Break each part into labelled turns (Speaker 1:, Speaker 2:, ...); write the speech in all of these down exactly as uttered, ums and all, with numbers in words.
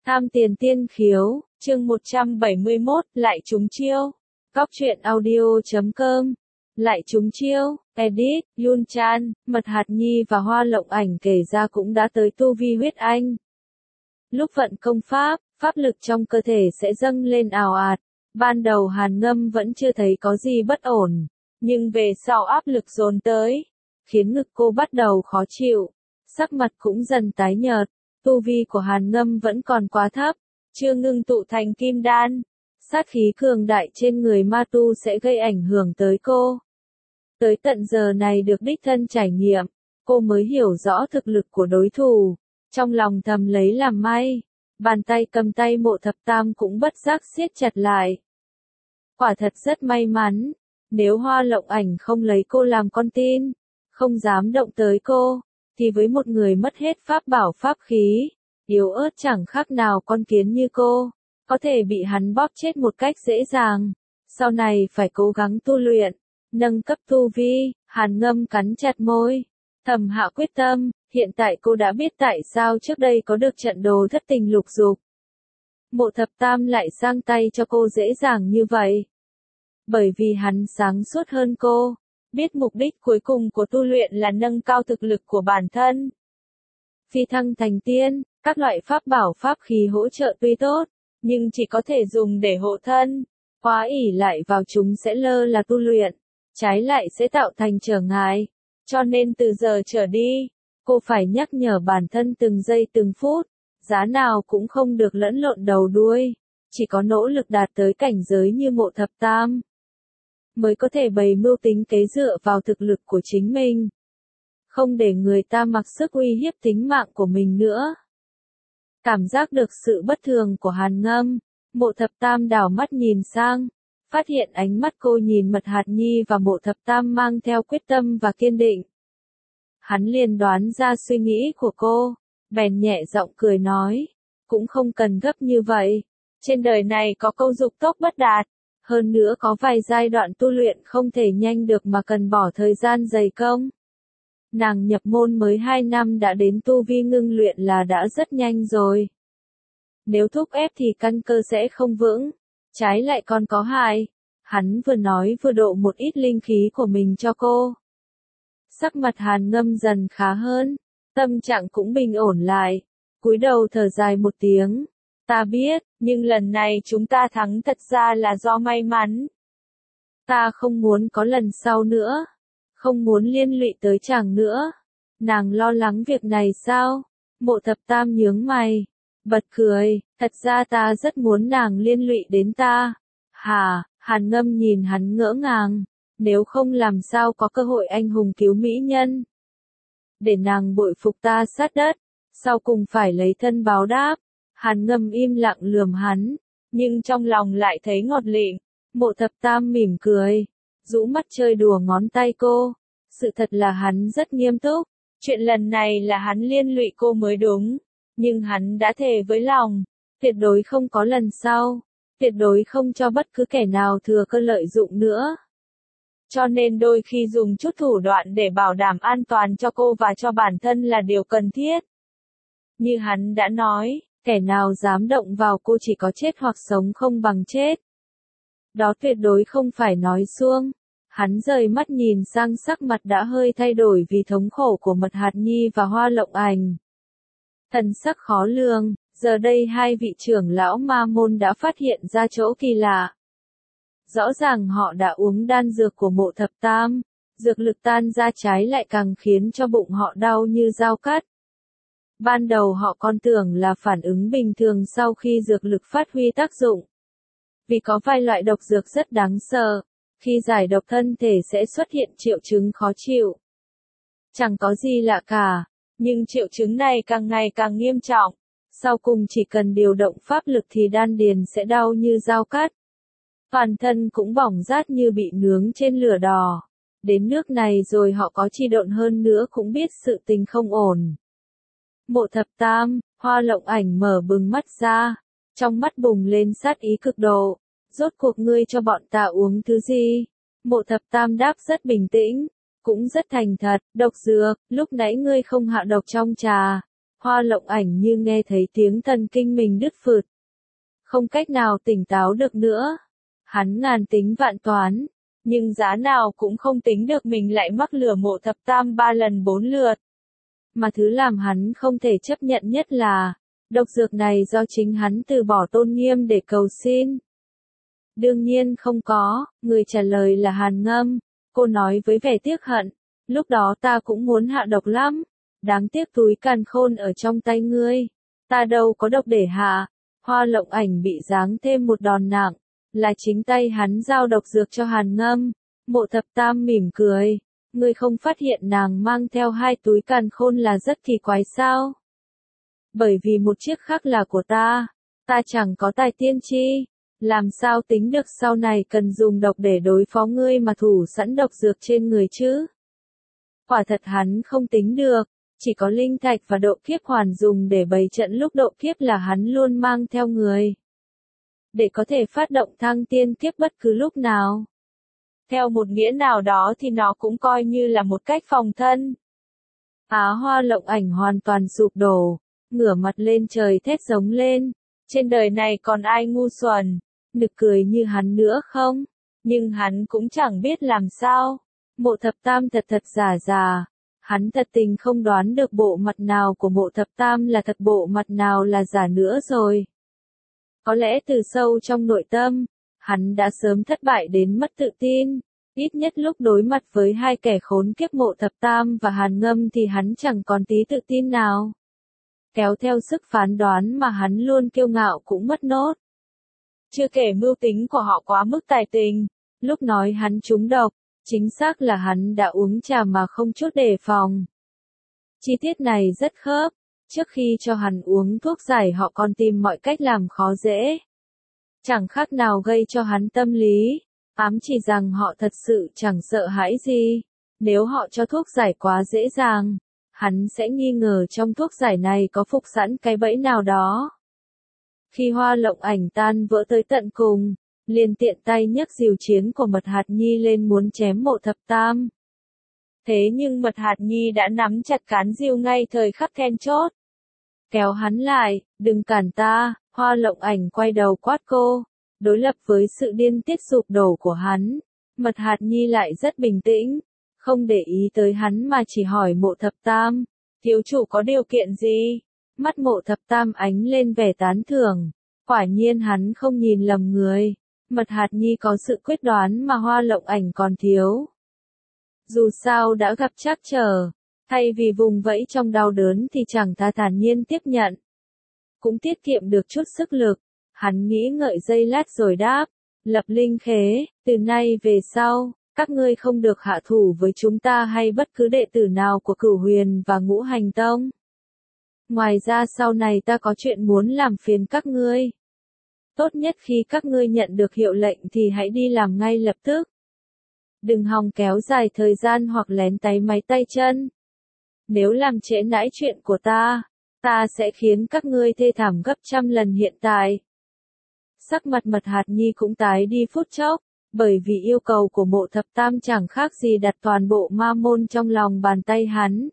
Speaker 1: Tham tiền tiên khiếu, chương một trăm bảy mươi mốt, lại trúng chiêu. Góc truyện audio chấm com. Lại trúng chiêu, edit, Yun Chan, Mật Hạt Nhi và Hoa Lộng Ảnh kể ra cũng đã tới tu vi huyết anh. Lúc vận công pháp, pháp lực trong cơ thể sẽ dâng lên ào ạt. Ban đầu Hàn Ngâm vẫn chưa thấy có gì bất ổn, nhưng về sau áp lực dồn tới, khiến ngực cô bắt đầu khó chịu, sắc mặt cũng dần tái nhợt. Tu vi của Hàn Ngâm vẫn còn quá thấp, chưa ngưng tụ thành kim đan. Sát khí cường đại trên người ma tu sẽ gây ảnh hưởng tới cô. Tới tận giờ này được đích thân trải nghiệm, cô mới hiểu rõ thực lực của đối thủ. Trong lòng thầm lấy làm may, bàn tay cầm tay Mộ Thập Tam cũng bất giác siết chặt lại. Quả thật rất may mắn, nếu Hoa Lộng Ảnh không lấy cô làm con tin, không dám động tới cô, thì với một người mất hết pháp bảo pháp khí, yếu ớt chẳng khác nào con kiến như cô, có thể bị hắn bóp chết một cách dễ dàng. Sau này phải cố gắng tu luyện, nâng cấp tu vi. Hàn Ngâm cắn chặt môi, thầm hạ quyết tâm. Hiện tại cô đã biết tại sao trước đây có được trận đồ thất tình lục dục. Mộ Thập Tam lại sang tay cho cô dễ dàng như vậy. Bởi vì hắn sáng suốt hơn cô, biết mục đích cuối cùng của tu luyện là nâng cao thực lực của bản thân. Phi thăng thành tiên, các loại pháp bảo pháp khí hỗ trợ tuy tốt, nhưng chỉ có thể dùng để hộ thân. Quá ỷ lại vào chúng sẽ lơ là tu luyện, trái lại sẽ tạo thành trở ngại. Cho nên từ giờ trở đi, cô phải nhắc nhở bản thân từng giây từng phút, giá nào cũng không được lẫn lộn đầu đuôi, chỉ có nỗ lực đạt tới cảnh giới như Mộ Thập Tam, mới có thể bày mưu tính kế dựa vào thực lực của chính mình. Không để người ta mặc sức uy hiếp tính mạng của mình nữa. Cảm giác được sự bất thường của Hàn Ngâm, Mộ Thập Tam đảo mắt nhìn sang, phát hiện ánh mắt cô nhìn Mật Hạt Nhi và Mộ Thập Tam mang theo quyết tâm và kiên định. Hắn liền đoán ra suy nghĩ của cô, bèn nhẹ giọng cười nói, cũng không cần gấp như vậy, trên đời này có câu dục tốc bất đạt, hơn nữa có vài giai đoạn tu luyện không thể nhanh được mà cần bỏ thời gian dày công. Nàng nhập môn mới hai năm đã đến tu vi ngưng luyện là đã rất nhanh rồi. Nếu thúc ép thì căn cơ sẽ không vững, trái lại còn có hại. Hắn vừa nói vừa độ một ít linh khí của mình cho cô. Sắc mặt Hàn Ngâm dần khá hơn, tâm trạng cũng bình ổn lại, cúi đầu thở dài một tiếng. Ta biết, nhưng lần này chúng ta thắng thật ra là do may mắn. Ta không muốn có lần sau nữa, không muốn liên lụy tới chàng nữa. Nàng lo lắng việc này sao? Mộ Thập Tam nhướng mày, bật cười, thật ra ta rất muốn nàng liên lụy đến ta. Hả? Hàn Ngâm nhìn hắn ngỡ ngàng, nếu không làm sao có cơ hội anh hùng cứu mỹ nhân. Để nàng bội phục ta sát đất, sau cùng phải lấy thân báo đáp. Hàn Ngâm im lặng lườm hắn, nhưng trong lòng lại thấy ngọt lịm. Mộ Thập Tam mỉm cười, rũ mắt chơi đùa ngón tay cô. Sự thật là hắn rất nghiêm túc, chuyện lần này là hắn liên lụy cô mới đúng, nhưng hắn đã thề với lòng, tuyệt đối không có lần sau, tuyệt đối không cho bất cứ kẻ nào thừa cơ lợi dụng nữa. Cho nên đôi khi dùng chút thủ đoạn để bảo đảm an toàn cho cô và cho bản thân là điều cần thiết. Như hắn đã nói, kẻ nào dám động vào cô chỉ có chết hoặc sống không bằng chết. Đó tuyệt đối không phải nói suông. Hắn rời mắt nhìn sang sắc mặt đã hơi thay đổi vì thống khổ của Mật Hạt Nhi và Hoa Lộng Ảnh. Thần sắc khó lường, giờ đây hai vị trưởng lão ma môn đã phát hiện ra chỗ kỳ lạ. Rõ ràng họ đã uống đan dược của Mộ Thập Tam, dược lực tan ra trái lại càng khiến cho bụng họ đau như dao cắt. Ban đầu họ còn tưởng là phản ứng bình thường sau khi dược lực phát huy tác dụng. Vì có vài loại độc dược rất đáng sợ, khi giải độc thân thể sẽ xuất hiện triệu chứng khó chịu. Chẳng có gì lạ cả, nhưng triệu chứng này càng ngày càng nghiêm trọng, sau cùng chỉ cần điều động pháp lực thì đan điền sẽ đau như dao cắt. Toàn thân cũng bỏng rát như bị nướng trên lửa đỏ. Đến nước này rồi họ có chi độn hơn nữa cũng biết sự tình không ổn. Mộ Thập Tam, Hoa Lộng Ảnh mở bừng mắt ra, trong mắt bùng lên sát ý cực độ. Rốt cuộc ngươi cho bọn ta uống thứ gì? Mộ Thập Tam đáp rất bình tĩnh, cũng rất thành thật, độc dược, lúc nãy ngươi không hạ độc trong trà. Hoa Lộng Ảnh như nghe thấy tiếng thần kinh mình đứt phượt. Không cách nào tỉnh táo được nữa. Hắn ngàn tính vạn toán, nhưng giá nào cũng không tính được mình lại mắc lừa Mộ Thập Tam ba lần bốn lượt. Mà thứ làm hắn không thể chấp nhận nhất là, độc dược này do chính hắn từ bỏ tôn nghiêm để cầu xin. Đương nhiên không có, người trả lời là Hàn Ngâm. Cô nói với vẻ tiếc hận, lúc đó ta cũng muốn hạ độc lắm. Đáng tiếc túi càn khôn ở trong tay ngươi. Ta đâu có độc để hạ. Hoa Lộng Ảnh bị giáng thêm một đòn nặng, là chính tay hắn giao độc dược cho Hàn Ngâm. Mộ Thập Tam mỉm cười, ngươi không phát hiện nàng mang theo hai túi càn khôn là rất kỳ quái sao? Bởi vì một chiếc khác là của ta, ta chẳng có tài tiên tri, làm sao tính được sau này cần dùng độc để đối phó ngươi mà thủ sẵn độc dược trên người chứ? Quả thật hắn không tính được, chỉ có linh thạch và độ kiếp hoàn dùng để bày trận lúc độ kiếp là hắn luôn mang theo người. Để có thể phát động thăng tiên kiếp bất cứ lúc nào. Theo một nghĩa nào đó thì nó cũng coi như là một cách phòng thân. Á Hoa Lộng Ảnh hoàn toàn sụp đổ, ngửa mặt lên trời thét giống lên. Trên đời này còn ai ngu xuẩn, nực cười như hắn nữa không? Nhưng hắn cũng chẳng biết làm sao. Mộ Thập Tam thật thật giả giả. Hắn thật tình không đoán được bộ mặt nào của Mộ Thập Tam là thật, bộ mặt nào là giả nữa rồi. Có lẽ từ sâu trong nội tâm, hắn đã sớm thất bại đến mất tự tin. Ít nhất lúc đối mặt với hai kẻ khốn kiếp Mộ Thập Tam và Hàn Ngâm thì hắn chẳng còn tí tự tin nào. Kéo theo sức phán đoán mà hắn luôn kiêu ngạo cũng mất nốt. Chưa kể mưu tính của họ quá mức tài tình, lúc nói hắn trúng độc, chính xác là hắn đã uống trà mà không chút đề phòng. Chi tiết này rất khớp, trước khi cho hắn uống thuốc giải họ còn tìm mọi cách làm khó dễ. Chẳng khác nào gây cho hắn tâm lý, ám chỉ rằng họ thật sự chẳng sợ hãi gì. Nếu họ cho thuốc giải quá dễ dàng, hắn sẽ nghi ngờ trong thuốc giải này có phục sẵn cái bẫy nào đó. Khi Hoa Lộng Ảnh tan vỡ tới tận cùng, liền tiện tay nhấc diều chiến của Mật Hạt Nhi lên muốn chém Mộ Thập Tam. Thế nhưng Mật Hạt Nhi đã nắm chặt cán diều ngay thời khắc then chốt. Kéo hắn lại, đừng cản ta. Hoa Lộng Ảnh quay đầu quát cô. Đối lập với sự điên tiết sụp đổ của hắn, Mật Hạt Nhi lại rất bình tĩnh, không để ý tới hắn mà chỉ hỏi Mộ Thập Tam, thiếu chủ có điều kiện gì? Mắt Mộ Thập Tam ánh lên vẻ tán thưởng, quả nhiên hắn không nhìn lầm người. Mật Hạt Nhi có sự quyết đoán mà Hoa Lộng Ảnh còn thiếu. Dù sao đã gặp trắc trở, thay vì vùng vẫy trong đau đớn thì chẳng thà thản nhiên tiếp nhận. Cũng tiết kiệm được chút sức lực, hắn nghĩ ngợi giây lát rồi đáp, Lập Linh Khế, từ nay về sau, các ngươi không được hạ thủ với chúng ta hay bất cứ đệ tử nào của Cửu Huyền và Ngũ Hành Tông. Ngoài ra sau này ta có chuyện muốn làm phiền các ngươi. Tốt nhất khi các ngươi nhận được hiệu lệnh thì hãy đi làm ngay lập tức. Đừng hòng kéo dài thời gian hoặc lén táy máy tay chân. Nếu làm trễ nải chuyện của ta, ta sẽ khiến các ngươi thê thảm gấp trăm lần hiện tại. Sắc mặt Mật Hạt Nhi cũng tái đi phút chốc, bởi vì yêu cầu của Mộ Thập Tam chẳng khác gì đặt toàn bộ ma môn trong lòng bàn tay hắn.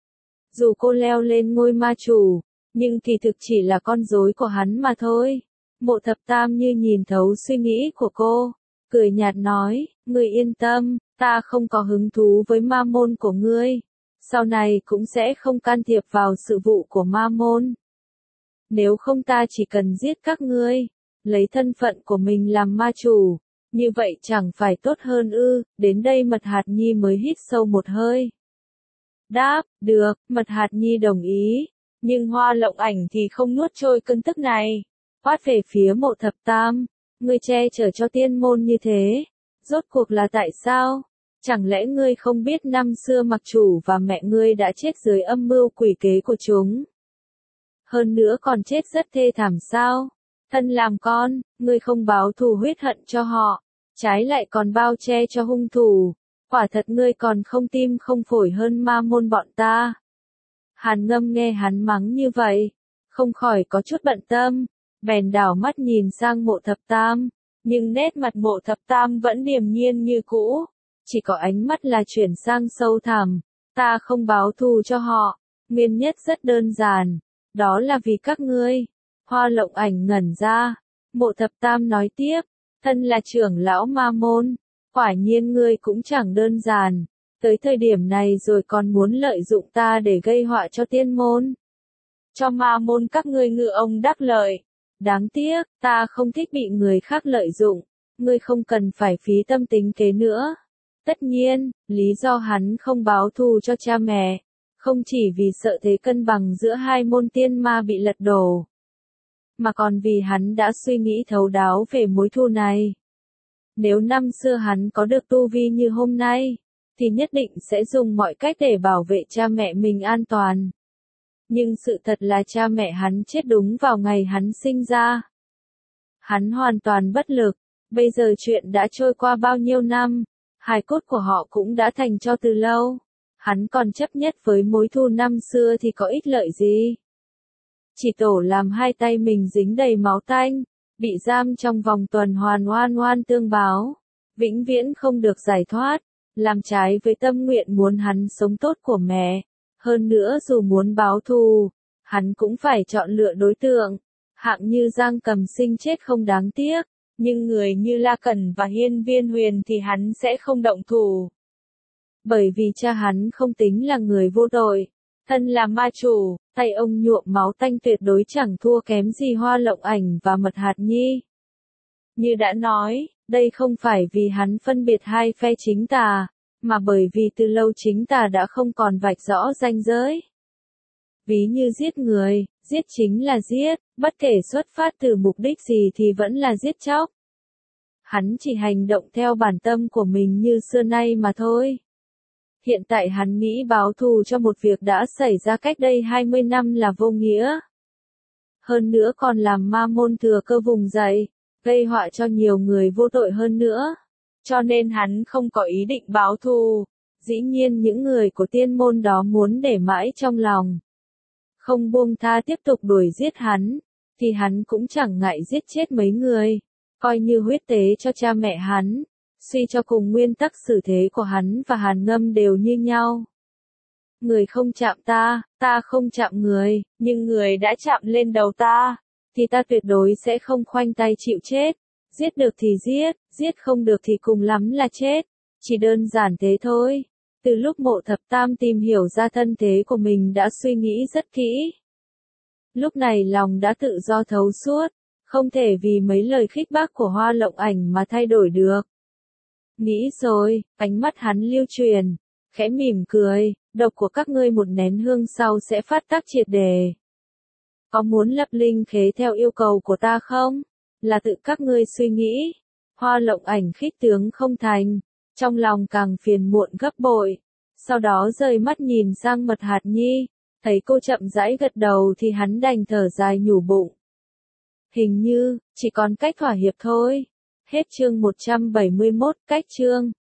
Speaker 1: Dù cô leo lên ngôi ma chủ, nhưng kỳ thực chỉ là con rối của hắn mà thôi. Mộ Thập Tam như nhìn thấu suy nghĩ của cô, cười nhạt nói, ngươi yên tâm, ta không có hứng thú với ma môn của ngươi. Sau này cũng sẽ không can thiệp vào sự vụ của ma môn. Nếu không ta chỉ cần giết các ngươi, lấy thân phận của mình làm ma chủ, như vậy chẳng phải tốt hơn ư? Đến đây Mật Hạt Nhi mới hít sâu một hơi. Đáp, được, Mật Hạt Nhi đồng ý, nhưng Hoa Lộng Ảnh thì không nuốt trôi cơn tức này. Quát về phía Mộ Thập Tam, ngươi che chở cho tiên môn như thế, rốt cuộc là tại sao? Chẳng lẽ ngươi không biết năm xưa Mặc Chủ và mẹ ngươi đã chết dưới âm mưu quỷ kế của chúng? Hơn nữa còn chết rất thê thảm sao? Thân làm con, ngươi không báo thù huyết hận cho họ, trái lại còn bao che cho hung thủ. Quả thật ngươi còn không tim không phổi hơn ma môn bọn ta. Hàn Ngâm nghe hắn mắng như vậy, không khỏi có chút bận tâm, bèn đảo mắt nhìn sang Mộ Thập Tam, nhưng nét mặt Mộ Thập Tam vẫn điềm nhiên như cũ, chỉ có ánh mắt là chuyển sang sâu thẳm. Ta không báo thù cho họ, nguyên nhất rất đơn giản, đó là vì các ngươi. Hoa Lộng Ảnh ngẩn ra, Mộ Thập Tam nói tiếp, thân là trưởng lão ma môn, quả nhiên ngươi cũng chẳng đơn giản, tới thời điểm này rồi còn muốn lợi dụng ta để gây họa cho tiên môn. Cho ma môn các ngươi ngư ông đắc lợi. Đáng tiếc, ta không thích bị người khác lợi dụng, ngươi không cần phải phí tâm tính kế nữa. Tất nhiên, lý do hắn không báo thù cho cha mẹ, không chỉ vì sợ thế cân bằng giữa hai môn tiên ma bị lật đổ, mà còn vì hắn đã suy nghĩ thấu đáo về mối thù này. Nếu năm xưa hắn có được tu vi như hôm nay, thì nhất định sẽ dùng mọi cách để bảo vệ cha mẹ mình an toàn. Nhưng sự thật là cha mẹ hắn chết đúng vào ngày hắn sinh ra. Hắn hoàn toàn bất lực, bây giờ chuyện đã trôi qua bao nhiêu năm, hài cốt của họ cũng đã thành tro từ lâu. Hắn còn chấp nhất với mối thù năm xưa thì có ích lợi gì? Chỉ tổ làm hai tay mình dính đầy máu tanh, bị giam trong vòng tuần hoàn oan oan tương báo, vĩnh viễn không được giải thoát, làm trái với tâm nguyện muốn hắn sống tốt của mẹ. Hơn nữa dù muốn báo thù, hắn cũng phải chọn lựa đối tượng, hạng như Giang Cầm Sinh chết không đáng tiếc, nhưng người như La Cẩn và Hiên Viên Huyền thì hắn sẽ không động thủ. Bởi vì cha hắn không tính là người vô tội, thân là ma chủ, tay ông nhuộm máu tanh tuyệt đối chẳng thua kém gì Hoa Lộng Ảnh và Mật Hạt Nhi. Như đã nói, đây không phải vì hắn phân biệt hai phe chính tà, mà bởi vì từ lâu chính tà đã không còn vạch rõ ranh giới. Ví như giết người, giết chính là giết, bất kể xuất phát từ mục đích gì thì vẫn là giết chóc. Hắn chỉ hành động theo bản tâm của mình như xưa nay mà thôi. Hiện tại hắn nghĩ báo thù cho một việc đã xảy ra cách đây hai mươi năm là vô nghĩa. Hơn nữa còn làm ma môn thừa cơ vùng dậy, gây họa cho nhiều người vô tội hơn nữa. Cho nên hắn không có ý định báo thù. Dĩ nhiên những người của tiên môn đó muốn để mãi trong lòng, không buông tha tiếp tục đuổi giết hắn, thì hắn cũng chẳng ngại giết chết mấy người, coi như huyết tế cho cha mẹ hắn. Suy cho cùng nguyên tắc xử thế của hắn và Hàn Ngâm đều như nhau. Người không chạm ta, ta không chạm người, nhưng người đã chạm lên đầu ta, thì ta tuyệt đối sẽ không khoanh tay chịu chết. Giết được thì giết, giết không được thì cùng lắm là chết. Chỉ đơn giản thế thôi. Từ lúc Mộ Thập Tam tìm hiểu ra thân thế của mình đã suy nghĩ rất kỹ. Lúc này lòng đã tự do thấu suốt, không thể vì mấy lời khích bác của Hoa Lộng Ảnh mà thay đổi được. Nghĩ rồi, ánh mắt hắn lưu truyền, khẽ mỉm cười, độc của các ngươi một nén hương sau sẽ phát tác triệt đề. Có muốn lập linh khế theo yêu cầu của ta không? Là tự các ngươi suy nghĩ. Hoa Lộng Ảnh khích tướng không thành, trong lòng càng phiền muộn gấp bội. Sau đó rời mắt nhìn sang Mật Hạt Nhi, thấy cô chậm rãi gật đầu thì hắn đành thở dài nhủ bụng. Hình như, chỉ còn cách thỏa hiệp thôi. Hết chương một trăm bảy mươi mốt, cách chương.